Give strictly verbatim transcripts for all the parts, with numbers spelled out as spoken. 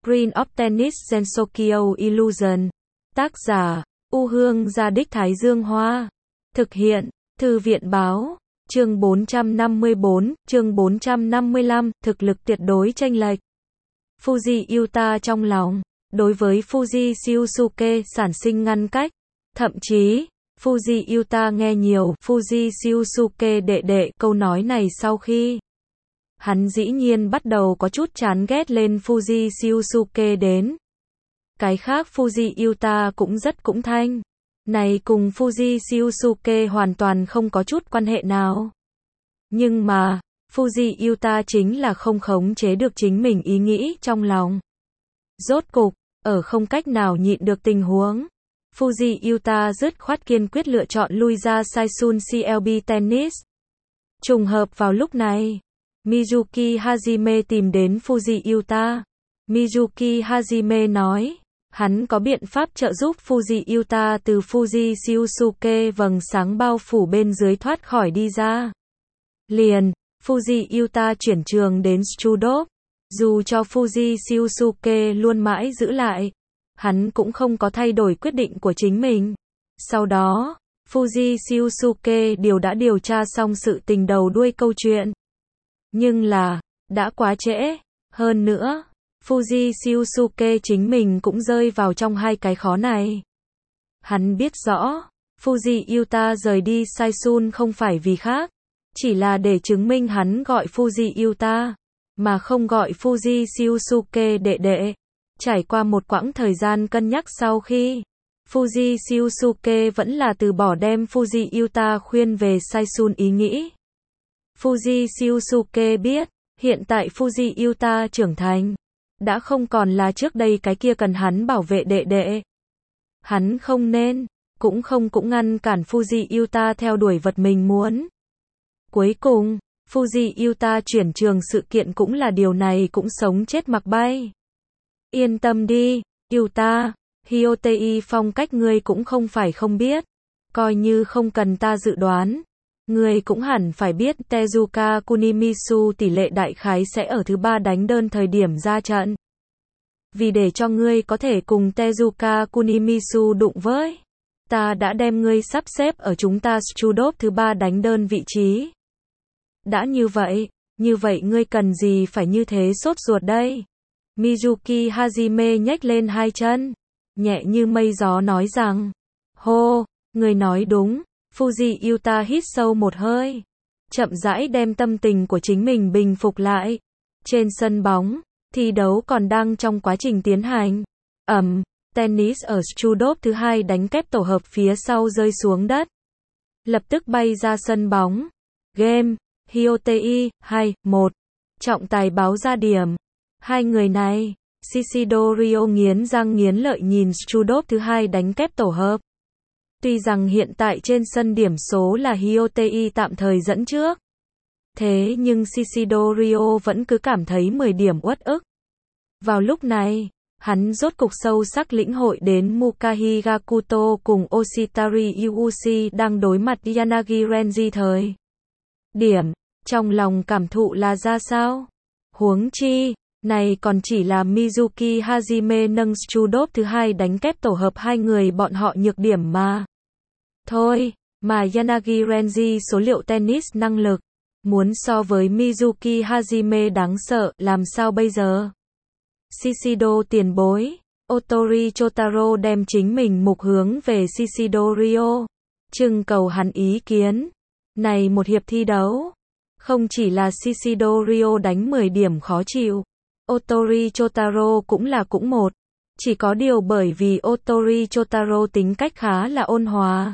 Green of Tennis Gensokyo Illusion. Tác giả, U Hương Gia Đích Thái Dương Hoa. Thực hiện, Thư viện Báo. Chương bốn trăm năm mươi bốn, chương bốn trăm năm mươi lăm, thực lực tuyệt đối chênh lệch. Fuji Yuta trong lòng, đối với Fuji Shiosuke sản sinh ngăn cách. Thậm chí, Fuji Yuta nghe nhiều Fuji Shiosuke đệ đệ câu nói này sau khi hắn dĩ nhiên bắt đầu có chút chán ghét lên Fuji Shiosuke đến. Cái khác Fuji Yuta cũng rất cũng thanh. Này cùng Fuji Shiosuke hoàn toàn không có chút quan hệ nào. Nhưng mà, Fuji Yuta chính là không khống chế được chính mình ý nghĩ trong lòng. Rốt cục, ở không cách nào nhịn được tình huống, Fuji Yuta dứt khoát kiên quyết lựa chọn lui ra Saisun xê lờ bê Tennis. Trùng hợp vào lúc này, Mizuki Hajime tìm đến Fuji Yuta. Mizuki Hajime nói, hắn có biện pháp trợ giúp Fuji Yuta từ Fuji Shiosuke vầng sáng bao phủ bên dưới thoát khỏi đi ra. Liền, Fuji Yuta chuyển trường đến Strudov. Dù cho Fuji Shiosuke luôn mãi giữ lại, hắn cũng không có thay đổi quyết định của chính mình. Sau đó, Fuji Shiosuke đều đã điều tra xong sự tình đầu đuôi câu chuyện. Nhưng là, đã quá trễ. Hơn nữa, Fuji Shiosuke chính mình cũng rơi vào trong hai cái khó này. Hắn biết rõ, Fuji Yuta rời đi Saisun không phải vì khác, chỉ là để chứng minh hắn gọi Fuji Yuta, mà không gọi Fuji Shiosuke đệ đệ. Trải qua một quãng thời gian cân nhắc sau khi, Fuji Shiosuke vẫn là từ bỏ đem Fuji Yuta khuyên về Saisun ý nghĩ. Fuji Shiosuke biết, hiện tại Fuji Yuta trưởng thành, đã không còn là trước đây cái kia cần hắn bảo vệ đệ đệ. Hắn không nên, cũng không cũng ngăn cản Fuji Yuta theo đuổi vật mình muốn. Cuối cùng, Fuji Yuta chuyển trường sự kiện cũng là điều này cũng sống chết mặc bay. Yên tâm đi, Yuta, Hyotei phong cách ngươi cũng không phải không biết. Coi như không cần ta dự đoán, ngươi cũng hẳn phải biết Tezuka Kunimisu tỷ lệ đại khái sẽ ở thứ ba đánh đơn thời điểm ra trận. Vì để cho ngươi có thể cùng Tezuka Kunimisu đụng với, ta đã đem ngươi sắp xếp ở chúng ta Strudov thứ ba đánh đơn vị trí. Đã như vậy, như vậy ngươi cần gì phải như thế sốt ruột đây? Mizuki Hajime nhếch lên hai chân, nhẹ như mây gió nói rằng, hô, người nói đúng. Fuji Yuta hít sâu một hơi, chậm rãi đem tâm tình của chính mình bình phục lại. Trên sân bóng, thi đấu còn đang trong quá trình tiến hành. Ầm, tennis ở Strudov thứ hai đánh kép tổ hợp phía sau rơi xuống đất. Lập tức bay ra sân bóng. Game, Hyotei, hai, một. Trọng tài báo ra điểm. Hai người này, Shishido nghiến răng nghiến lợi nhìn Strudov thứ hai đánh kép tổ hợp. Tuy rằng hiện tại trên sân điểm số là Hyotei tạm thời dẫn trước, thế nhưng Shishido vẫn cứ cảm thấy mười điểm uất ức. Vào lúc này, hắn rốt cục sâu sắc lĩnh hội đến Mukahi Gakuto cùng Oshitari Yuushi đang đối mặt Yanagi Renji thời điểm, trong lòng cảm thụ là ra sao? Huống chi, này còn chỉ là Mizuki Hajime nâng Strudov thứ hai đánh kép tổ hợp hai người bọn họ nhược điểm mà. Thôi, mà Yanagi Renji số liệu tennis năng lực, muốn so với Mizuki Hajime đáng sợ, làm sao bây giờ? Shishido tiền bối, Otori Chotaro đem chính mình mục hướng về Shishido Ryo, trưng cầu hắn ý kiến. Này một hiệp thi đấu, không chỉ là Shishido Ryo đánh mười điểm khó chịu, Otori Chotaro cũng là cũng một. Chỉ có điều bởi vì Otori Chotaro tính cách khá là ôn hòa,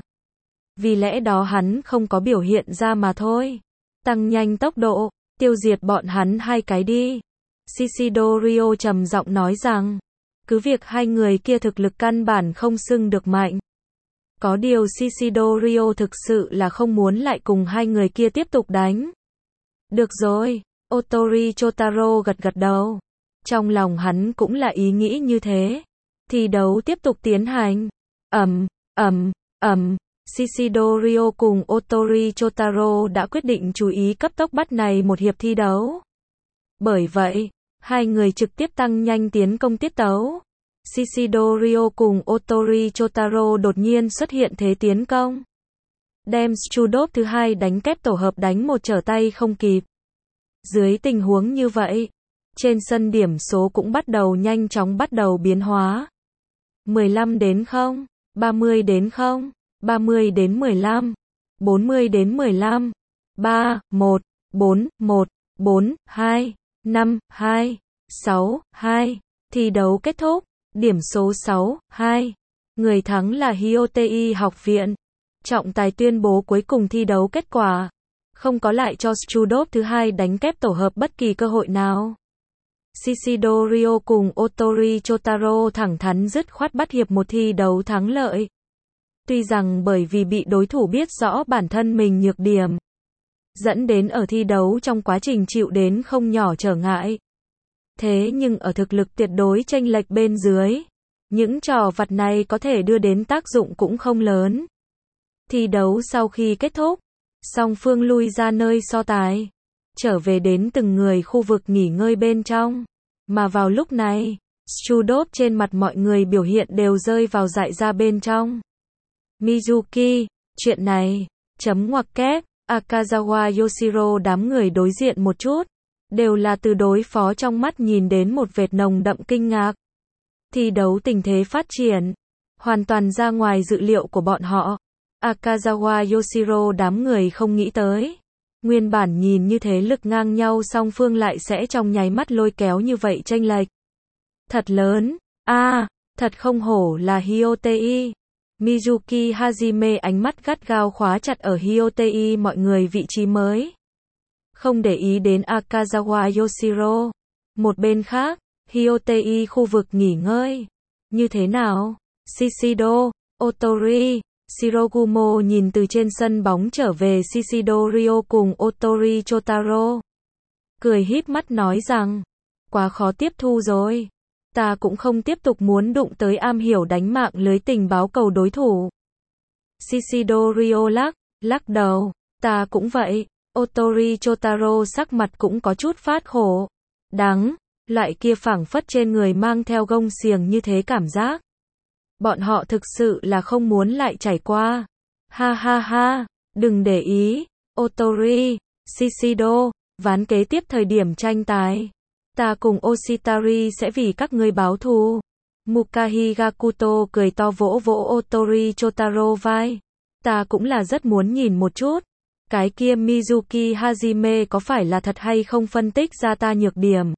vì lẽ đó hắn không có biểu hiện ra mà thôi. Tăng nhanh tốc độ, tiêu diệt bọn hắn hai cái đi. Shishido Ryo trầm giọng nói rằng, cứ việc hai người kia thực lực căn bản không xưng được mạnh. Có điều Shishido Ryo thực sự là không muốn lại cùng hai người kia tiếp tục đánh. Được rồi, Otori Chotaro gật gật đầu. Trong lòng hắn cũng là ý nghĩ như thế. Thi đấu tiếp tục tiến hành. Ầm, ầm, ầm. Shishido Ryo cùng Otori Chotaro đã quyết định chú ý cấp tốc bắt này một hiệp thi đấu. Bởi vậy, Hai người trực tiếp tăng nhanh tiến công tiết tấu. Shishido Ryo cùng Otori Chotaro đột nhiên xuất hiện thế tiến công. Đem Strudov thứ hai đánh kép tổ hợp đánh một trở tay không kịp. Dưới tình huống như vậy, trên sân điểm số cũng bắt đầu nhanh chóng bắt đầu biến hóa. mười lăm đến không, ba mươi đến không, ba mươi đến mười lăm, bốn mươi đến mười lăm, ba, một, bốn, một, bốn, hai, năm, hai, sáu, hai. Thi đấu kết thúc, điểm số sáu, hai. Người thắng là Hyotei học viện. Trọng tài tuyên bố cuối cùng thi đấu kết quả. Không có lại cho Strudov thứ hai đánh kép tổ hợp bất kỳ cơ hội nào. Shishido Ryo cùng Otori Chotaro thẳng thắn dứt khoát bắt hiệp một thi đấu thắng lợi. Tuy rằng bởi vì bị đối thủ biết rõ bản thân mình nhược điểm, dẫn đến ở thi đấu trong quá trình chịu đến không nhỏ trở ngại. Thế nhưng ở thực lực tuyệt đối chênh lệch bên dưới, những trò vặt này có thể đưa đến tác dụng cũng không lớn. Thi đấu sau khi kết thúc, song phương lui ra nơi so tài, trở về đến từng người khu vực nghỉ ngơi bên trong. Mà vào lúc này, Strudov trên mặt mọi người biểu hiện đều rơi vào dại ra bên trong. Mizuki, chuyện này, chấm ngoặc kép, Akazawa Yoshiro đám người đối diện một chút, đều là từ đối phó trong mắt nhìn đến một vệt nồng đậm kinh ngạc. Thi đấu tình thế phát triển, hoàn toàn ra ngoài dự liệu của bọn họ. Akazawa Yoshiro đám người không nghĩ tới. Nguyên bản nhìn như thế lực ngang nhau song phương lại sẽ trong nháy mắt lôi kéo như vậy chênh lệch. Thật lớn, a à, thật không hổ là Hyotei. Mizuki Hajime ánh mắt gắt gao khóa chặt ở Hyotei mọi người vị trí mới. Không để ý đến Akazawa Yoshiro. Một bên khác, Hyotei khu vực nghỉ ngơi. Như thế nào? Shishido, Otori, Shirogumo nhìn từ trên sân bóng trở về Shishido Ryo cùng Otori Chotaro. Cười híp mắt nói rằng, quá khó tiếp thu rồi. Ta cũng không tiếp tục muốn đụng tới am hiểu đánh mạng lưới tình báo cầu đối thủ. Shishido Ryo lắc, lắc đầu, ta cũng vậy. Otori Chotaro sắc mặt cũng có chút phát khổ. Đắng, loại kia phảng phất trên người mang theo gông xiềng như thế cảm giác. Bọn họ thực sự là không muốn lại trải qua. Ha ha ha, đừng để ý. Otori, Shishido, ván kế tiếp thời điểm tranh tài. Ta cùng Oshitari sẽ vì các ngươi báo thù. Mukahi Gakuto cười to vỗ vỗ Otori Chotaro vai. Ta cũng là rất muốn nhìn một chút. Cái kia Mizuki Hajime có phải là thật hay không phân tích ra ta nhược điểm.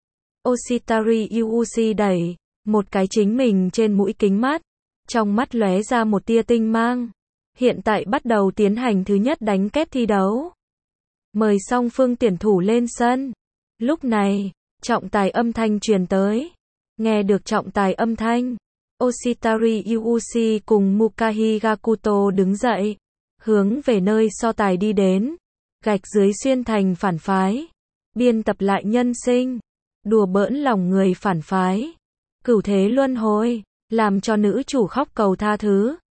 Oshitari Yuushi đẩy một cái chính mình trên mũi kính mắt. Trong mắt lóe ra một tia tinh mang. Hiện tại bắt đầu tiến hành thứ nhất đánh kép thi đấu. Mời song phương tuyển thủ lên sân. Lúc này, trọng tài âm thanh truyền tới. Nghe được trọng tài âm thanh, Oshitari Yuushi cùng Mukahi Gakuto đứng dậy, hướng về nơi so tài đi đến. Gạch dưới xuyên thành phản phái, biên tập lại nhân sinh, đùa bỡn lòng người phản phái, cửu thế luân hồi, làm cho nữ chủ khóc cầu tha thứ.